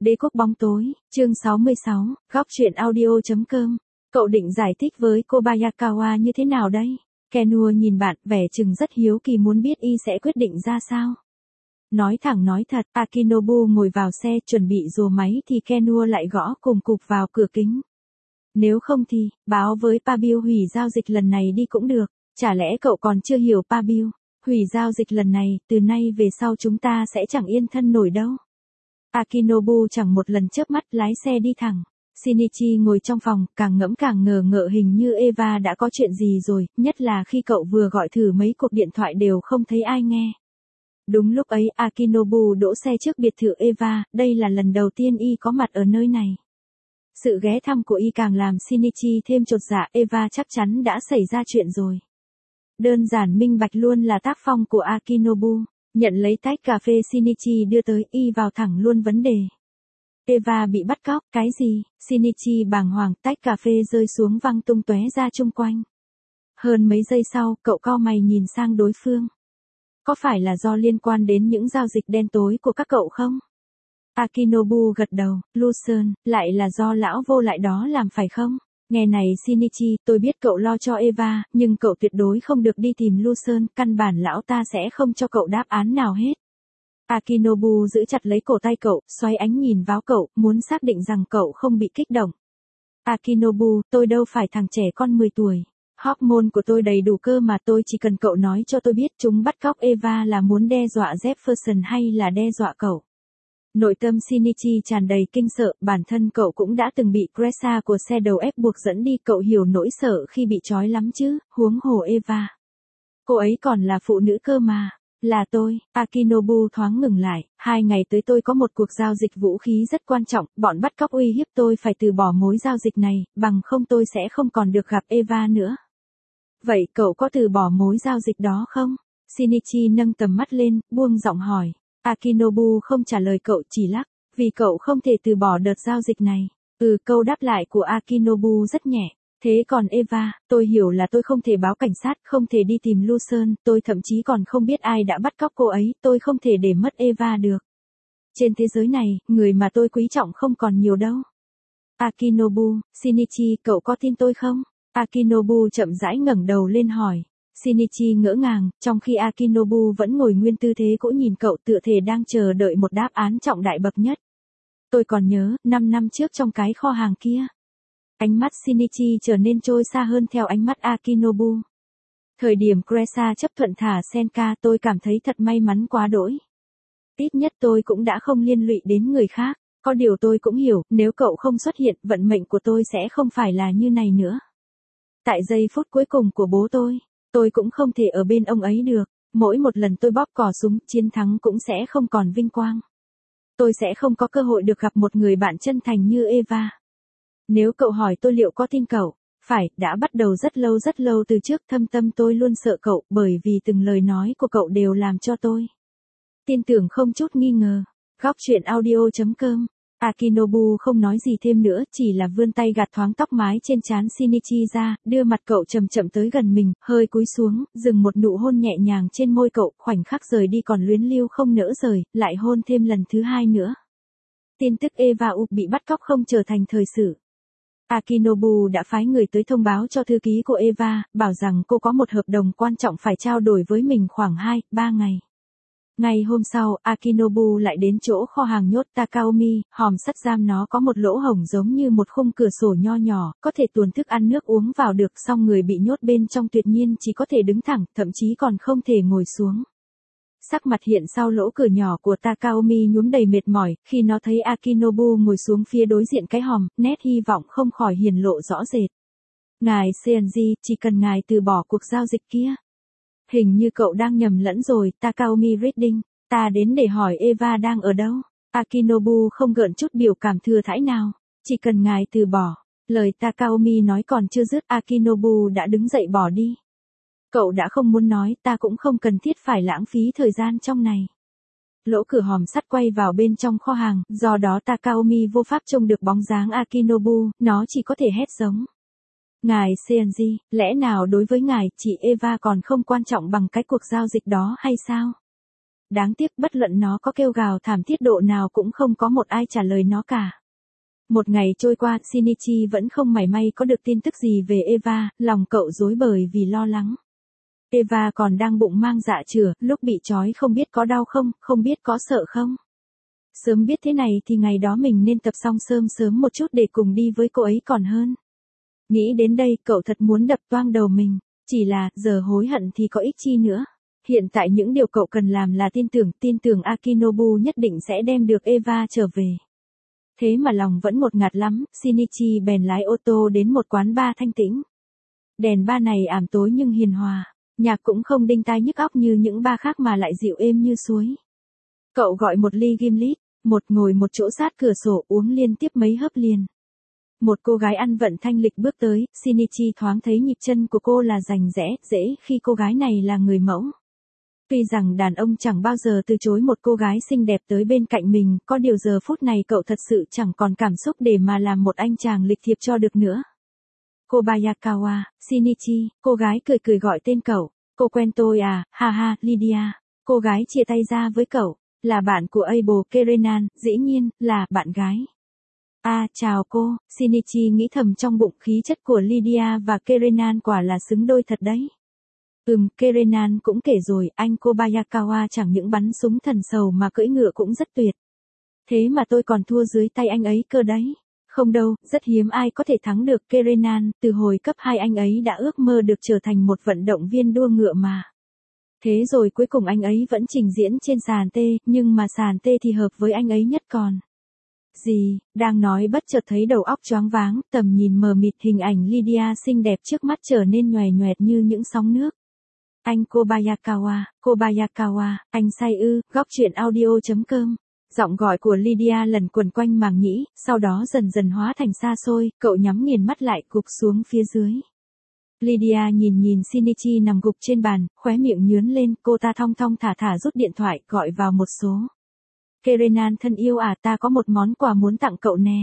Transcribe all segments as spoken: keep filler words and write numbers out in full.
Đế quốc bóng tối, chương sáu mươi sáu, góc truyện audio.com. Cậu định giải thích với Kobayakawa như thế nào đây? Kenua nhìn bạn, vẻ chừng rất hiếu kỳ muốn biết y sẽ quyết định ra sao. Nói thẳng nói thật, Akinobu ngồi vào xe chuẩn bị rùa máy thì Kenua lại gõ cùng cục vào cửa kính. Nếu không thì, báo với Pabio hủy giao dịch lần này đi cũng được, chả lẽ cậu còn chưa hiểu Pabio? Hủy giao dịch lần này, từ nay về sau chúng ta sẽ chẳng yên thân nổi đâu. Akinobu chẳng một lần chớp mắt lái xe đi thẳng. Shinichi ngồi trong phòng, càng ngẫm càng ngờ ngợ hình như Eva đã có chuyện gì rồi, nhất là khi cậu vừa gọi thử mấy cuộc điện thoại đều không thấy ai nghe. Đúng lúc ấy Akinobu đỗ xe trước biệt thự Eva, đây là lần đầu tiên y có mặt ở nơi này. Sự ghé thăm của y càng làm Shinichi thêm chột dạ, Eva chắc chắn đã xảy ra chuyện rồi. Đơn giản minh bạch luôn là tác phong của Akinobu. Nhận lấy tách cà phê Shinichi đưa tới, y vào thẳng luôn vấn đề. Eva bị bắt cóc, cái gì? Shinichi bàng hoàng, tách cà phê rơi xuống văng tung tóe ra chung quanh. Hơn mấy giây sau, cậu cau mày nhìn sang đối phương. Có phải là do liên quan đến những giao dịch đen tối của các cậu không? Akinobu gật đầu, Lucerne, lại là do lão vô lại đó làm phải không? Nghe này Shinichi, tôi biết cậu lo cho Eva, nhưng cậu tuyệt đối không được đi tìm Lucerne, căn bản lão ta sẽ không cho cậu đáp án nào hết. Akinobu giữ chặt lấy cổ tay cậu, xoay ánh nhìn vào cậu, muốn xác định rằng cậu không bị kích động. Akinobu, tôi đâu phải thằng trẻ con mười tuổi. Hormone của tôi đầy đủ cơ mà, tôi chỉ cần cậu nói cho tôi biết chúng bắt cóc Eva là muốn đe dọa Jefferson hay là đe dọa cậu. Nội tâm Shinichi tràn đầy kinh sợ, bản thân cậu cũng đã từng bị Cressa của xe đầu ép buộc dẫn đi, cậu hiểu nỗi sợ khi bị trói lắm chứ, huống hồ Eva. Cô ấy còn là phụ nữ cơ mà. Là tôi, Akinobu thoáng ngừng lại, hai ngày tới tôi có một cuộc giao dịch vũ khí rất quan trọng, bọn bắt cóc uy hiếp tôi phải từ bỏ mối giao dịch này, bằng không tôi sẽ không còn được gặp Eva nữa. Vậy cậu có từ bỏ mối giao dịch đó không? Shinichi nâng tầm mắt lên, buông giọng hỏi. Akinobu không trả lời cậu, chỉ lắc, vì cậu không thể từ bỏ đợt giao dịch này. Ừ, câu đáp lại của Akinobu rất nhẹ. Thế còn Eva, tôi hiểu là tôi không thể báo cảnh sát, không thể đi tìm Lucerne, tôi thậm chí còn không biết ai đã bắt cóc cô ấy, tôi không thể để mất Eva được. Trên thế giới này, người mà tôi quý trọng không còn nhiều đâu. Akinobu, Shinichi, cậu có tin tôi không? Akinobu chậm rãi ngẩng đầu lên hỏi. Shinichi ngỡ ngàng, trong khi Akinobu vẫn ngồi nguyên tư thế cũ nhìn cậu tựa thể đang chờ đợi một đáp án trọng đại bậc nhất. Tôi còn nhớ, năm năm trước trong cái kho hàng kia. Ánh mắt Shinichi trở nên trôi xa hơn theo ánh mắt Akinobu. Thời điểm Cressa chấp thuận thả Senka, tôi cảm thấy thật may mắn quá đỗi. Ít nhất tôi cũng đã không liên lụy đến người khác. Có điều tôi cũng hiểu, nếu cậu không xuất hiện, vận mệnh của tôi sẽ không phải là như này nữa. Tại giây phút cuối cùng của bố tôi, tôi cũng không thể ở bên ông ấy được. Mỗi một lần tôi bóp cò súng, chiến thắng cũng sẽ không còn vinh quang. Tôi sẽ không có cơ hội được gặp một người bạn chân thành như Eva. Nếu cậu hỏi tôi liệu có tin cậu, phải, đã bắt đầu rất lâu rất lâu từ trước, thâm tâm tôi luôn sợ cậu, bởi vì từng lời nói của cậu đều làm cho tôi tin tưởng không chút nghi ngờ. Góc truyện audio.com. Akinobu không nói gì thêm nữa, chỉ là vươn tay gạt thoáng tóc mái trên trán Shinichi ra, đưa mặt cậu chậm chậm tới gần mình, hơi cúi xuống, dừng một nụ hôn nhẹ nhàng trên môi cậu, khoảnh khắc rời đi còn luyến lưu không nỡ rời, lại hôn thêm lần thứ hai nữa. Tin tức Eva U bị bắt cóc không trở thành thời sự. Akinobu đã phái người tới thông báo cho thư ký của Eva, bảo rằng cô có một hợp đồng quan trọng phải trao đổi với mình khoảng hai ba ngày. Ngày hôm sau, Akinobu lại đến chỗ kho hàng nhốt Takaomi, hòm sắt giam nó có một lỗ hổng giống như một khung cửa sổ nho nhỏ, có thể tuồn thức ăn nước uống vào được, song người bị nhốt bên trong tuyệt nhiên chỉ có thể đứng thẳng, thậm chí còn không thể ngồi xuống. Sắc mặt hiện sau lỗ cửa nhỏ của Takaomi nhuốm đầy mệt mỏi, khi nó thấy Akinobu ngồi xuống phía đối diện cái hòm, nét hy vọng không khỏi hiển lộ rõ rệt. Ngài Seonji, chỉ cần ngài từ bỏ cuộc giao dịch kia. Hình như cậu đang nhầm lẫn rồi, Takaomi Reading, ta đến để hỏi Eva đang ở đâu. Akinobu không gợn chút biểu cảm thừa thãi nào. Chỉ cần ngài từ bỏ. Lời Takaomi nói còn chưa dứt, Akinobu đã đứng dậy bỏ đi. Cậu đã không muốn nói, ta cũng không cần thiết phải lãng phí thời gian trong này. Lỗ cửa hòm sắt quay vào bên trong kho hàng, do đó Takaomi vô pháp trông được bóng dáng Akinobu, nó chỉ có thể hét giống. Ngài Seonji, lẽ nào đối với ngài, chị Eva còn không quan trọng bằng cái cuộc giao dịch đó hay sao? đáng tiếc bất luận nó có kêu gào thảm thiết độ nào cũng không có một ai trả lời nó cả. Một ngày trôi qua, Shinichi vẫn không mảy may có được tin tức gì về Eva, lòng cậu rối bời vì lo lắng. Eva còn đang bụng mang dạ chửa, lúc bị trói không biết có đau không, không biết có sợ không. Sớm biết thế này thì ngày đó mình nên tập xong sớm sớm một chút để cùng đi với cô ấy còn hơn. Nghĩ đến đây cậu thật muốn đập toang đầu mình, chỉ là giờ hối hận thì có ích chi nữa. Hiện tại những điều cậu cần làm là tin tưởng, tin tưởng Akinobu nhất định sẽ đem được Eva trở về. Thế mà lòng vẫn một ngạt lắm, Shinichi bèn lái ô tô đến một quán bar thanh tĩnh. Đèn bar này ảm tối nhưng hiền hòa, nhạc cũng không đinh tai nhức óc như những bar khác mà lại dịu êm như suối. Cậu gọi một ly gimlet, một ngồi một chỗ sát cửa sổ uống liên tiếp mấy hớp liền. Một cô gái ăn vận thanh lịch bước tới, Shinichi thoáng thấy nhịp chân của cô là rành rẽ, dễ khi cô gái này là người mẫu. Tuy rằng đàn ông chẳng bao giờ từ chối một cô gái xinh đẹp tới bên cạnh mình, có điều giờ phút này cậu thật sự chẳng còn cảm xúc để mà làm một anh chàng lịch thiệp cho được nữa. Kobayakawa, Shinichi, cô gái cười cười gọi tên cậu, cô quen tôi à, ha ha, Lydia. Cô gái chia tay ra với cậu, là bạn của Abel Kerenan, dĩ nhiên, là bạn gái. À, chào cô, Shinichi nghĩ thầm trong bụng, khí chất của Lydia và Kerenan quả là xứng đôi thật đấy. Ừm, Kerenan cũng kể rồi, anh Kobayakawa chẳng những bắn súng thần sầu mà cưỡi ngựa cũng rất tuyệt. Thế mà tôi còn thua dưới tay anh ấy cơ đấy. Không đâu, rất hiếm ai có thể thắng được Kerenan, từ hồi cấp hai anh ấy đã ước mơ được trở thành một vận động viên đua ngựa mà. Thế rồi cuối cùng anh ấy vẫn trình diễn trên sàn tê, nhưng mà sàn tê thì hợp với anh ấy nhất còn. Gì, đang nói bất chợt thấy đầu óc choáng váng, tầm nhìn mờ mịt, hình ảnh Lydia xinh đẹp trước mắt trở nên nhoè nhoẹt như những sóng nước. Anh Kobayakawa, Kobayakawa, anh sai ư, góc truyện audio chấm com. Giọng gọi của Lydia lần quẩn quanh màng nhĩ, sau đó dần dần hóa thành xa xôi, cậu nhắm nghiền mắt lại gục xuống phía dưới. Lydia nhìn nhìn Shinichi nằm gục trên bàn, khóe miệng nhướn lên, cô ta thong thong thả thả rút điện thoại, gọi vào một số. Kerenan thân yêu à, ta có một món quà muốn tặng cậu nè.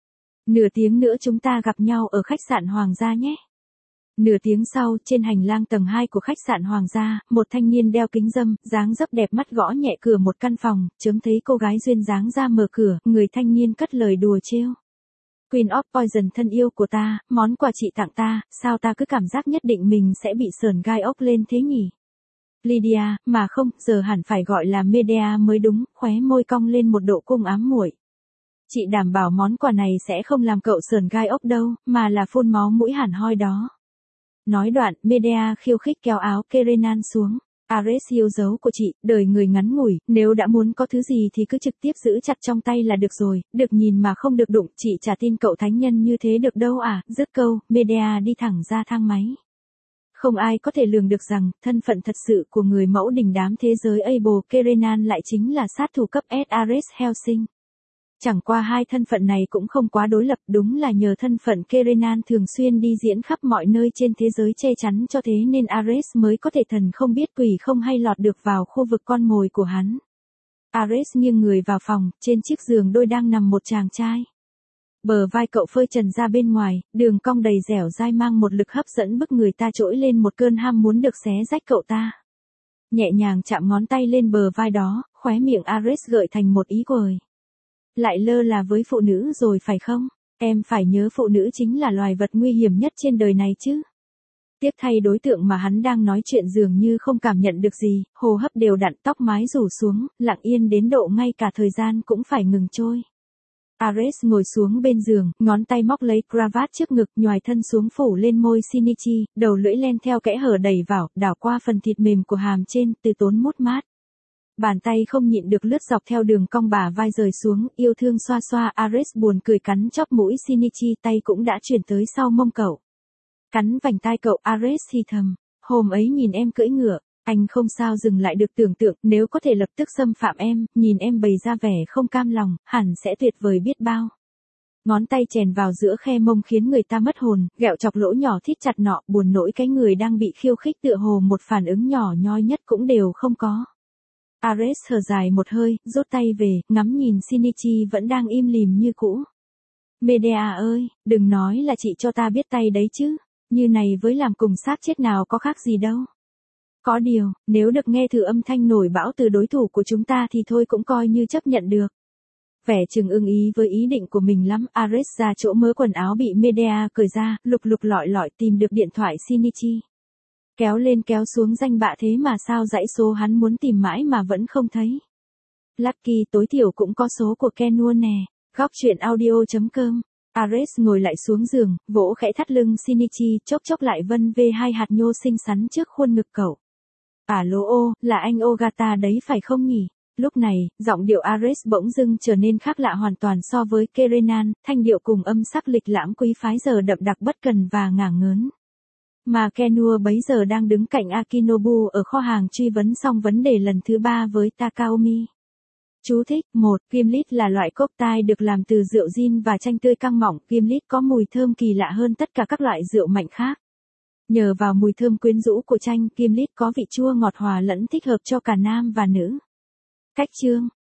Nửa tiếng nữa chúng ta gặp nhau ở khách sạn Hoàng gia nhé. Nửa tiếng sau, trên hành lang tầng hai của khách sạn Hoàng gia, một thanh niên đeo kính râm, dáng dấp đẹp mắt gõ nhẹ cửa một căn phòng, chớm thấy cô gái duyên dáng ra mở cửa, người thanh niên cất lời đùa trêu. Queen of Poison thân yêu của ta, món quà chị tặng ta, sao ta cứ cảm giác nhất định mình sẽ bị sờn gai ốc lên thế nhỉ? Lydia, mà không, giờ hẳn phải gọi là Medea mới đúng, khóe môi cong lên một độ cung ám muội. Chị đảm bảo món quà này sẽ không làm cậu sờn gai ốc đâu, mà là phun máu mũi hẳn hoi đó. Nói đoạn, Medea khiêu khích kéo áo Kerenan xuống. Ares yêu dấu của chị, đời người ngắn ngủi, nếu đã muốn có thứ gì thì cứ trực tiếp giữ chặt trong tay là được rồi, được nhìn mà không được đụng, chị chả tin cậu thánh nhân như thế được đâu à, dứt câu, Medea đi thẳng ra thang máy. Không ai có thể lường được rằng, thân phận thật sự của người mẫu đình đám thế giới Abel Kerenan lại chính là sát thủ cấp S Ares Hellsing. Chẳng qua hai thân phận này cũng không quá đối lập, đúng là nhờ thân phận Kerenan thường xuyên đi diễn khắp mọi nơi trên thế giới che chắn cho thế nên Ares mới có thể thần không biết quỷ không hay lọt được vào khu vực con mồi của hắn. Ares nghiêng người vào phòng, trên chiếc giường đôi đang nằm một chàng trai. Bờ vai cậu phơi trần ra bên ngoài, đường cong đầy dẻo dai mang một lực hấp dẫn bức người ta trỗi lên một cơn ham muốn được xé rách cậu ta. Nhẹ nhàng chạm ngón tay lên bờ vai đó, khóe miệng Ares gợi thành một ý cười. Lại lơ là với phụ nữ rồi phải không? Em phải nhớ phụ nữ chính là loài vật nguy hiểm nhất trên đời này chứ. Tiếc thay đối tượng mà hắn đang nói chuyện dường như không cảm nhận được gì, hô hấp đều đặn, tóc mái rủ xuống, lặng yên đến độ ngay cả thời gian cũng phải ngừng trôi. Ares ngồi xuống bên giường, ngón tay móc lấy cravat trước ngực, nhoài thân xuống phủ lên môi Shinichi, đầu lưỡi len theo kẽ hở đẩy vào, đảo qua phần thịt mềm của hàm trên, từ tốn mút mát. Bàn tay không nhịn được lướt dọc theo đường cong bả vai rời xuống, yêu thương xoa xoa, Ares buồn cười cắn chóp mũi Shinichi, tay cũng đã chuyển tới sau mông cậu. Cắn vành tai cậu, Ares thì thầm, hôm ấy nhìn em cưỡi ngựa, anh không sao dừng lại được tưởng tượng, nếu có thể lập tức xâm phạm em, nhìn em bày ra vẻ không cam lòng, hẳn sẽ tuyệt vời biết bao. Ngón tay chèn vào giữa khe mông khiến người ta mất hồn, gẹo chọc lỗ nhỏ thít chặt nọ, buồn nỗi cái người đang bị khiêu khích tựa hồ một phản ứng nhỏ nhoi nhất cũng đều không có. Ares thở dài một hơi, rút tay về, ngắm nhìn Shinichi vẫn đang im lìm như cũ. Medea ơi, đừng nói là chị cho ta biết tay đấy chứ, như này với làm cùng xác chết nào có khác gì đâu. Có điều, nếu được nghe thử âm thanh nổi bão từ đối thủ của chúng ta thì thôi cũng coi như chấp nhận được. Vẻ chừng ưng ý với ý định của mình lắm, Ares ra chỗ mớ quần áo bị Medea cởi ra, lục lục lọi lọi tìm được điện thoại Shinichi. Kéo lên kéo xuống danh bạ thế mà sao dãy số hắn muốn tìm mãi mà vẫn không thấy. Lucky tối thiểu cũng có số của Kenua nè. Góc truyện audio chấm com. Ares ngồi lại xuống giường, vỗ khẽ thắt lưng Shinichi, chốc chốc lại vân về hai hạt nhô xinh xắn trước khuôn ngực cậu. Alo ô, là anh Ogata đấy phải không nhỉ? Lúc này, giọng điệu Ares bỗng dưng trở nên khác lạ hoàn toàn so với Kerenan, thanh điệu cùng âm sắc lịch lãm quý phái giờ đậm đặc bất cần và ngả ngớn. Mà Kenua bấy giờ đang đứng cạnh Akinobu ở kho hàng truy vấn xong vấn đề lần thứ ba với Takaomi. Chú thích, một. Gimlet là loại cocktail được làm từ rượu gin và chanh tươi căng mỏng. Gimlet có mùi thơm kỳ lạ hơn tất cả các loại rượu mạnh khác. Nhờ vào mùi thơm quyến rũ của chanh, Gimlet có vị chua ngọt hòa lẫn thích hợp cho cả nam và nữ. Cách chương